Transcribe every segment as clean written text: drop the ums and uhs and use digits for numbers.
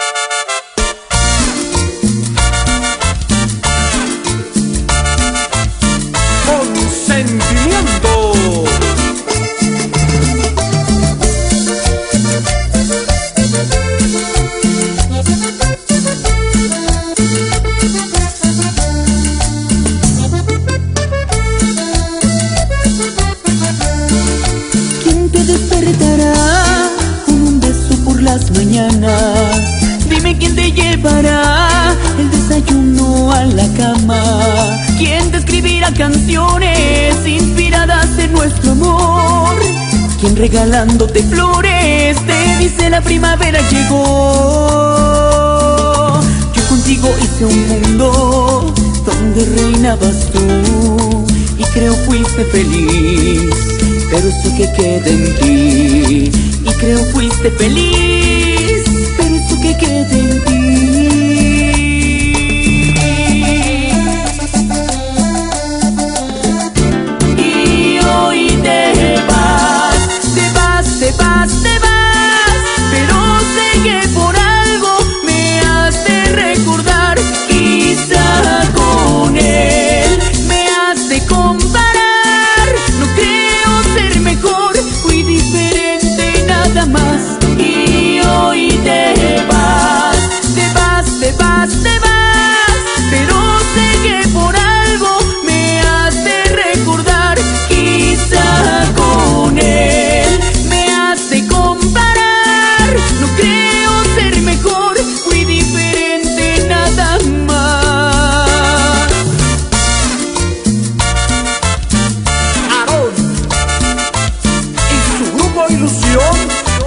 Dime quién te llevará el desayuno a la cama, quién te escribirá canciones inspiradas en nuestro amor, quién regalándote flores te dice la primavera llegó. Yo contigo hice un mundo donde reinabas tú y creo fuiste feliz, pero eso que queda en ti. Y creo fuiste feliz, pero eso que queda en ti. Y hoy te vas, te vas, te vas, te vas, pero sé que por algo me hace recordar. Quizá con él me hace comparar. No creo ser mejor, fui diferente nada más. Y hoy te vas, te vas, te vas, te vas, pero sé que por algo me hace recordar. Quizá con él me hace comparar. No creo ser mejor, fui diferente nada más. Aarón y su grupo Ilusión.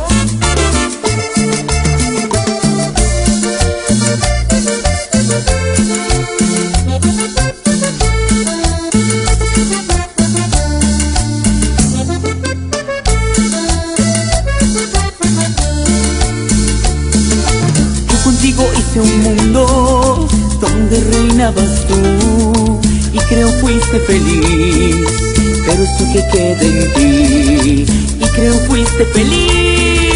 Contigo hice un mundo donde reinabas tú y creo fuiste feliz, pero eso que queda en ti. Y creo fuiste feliz,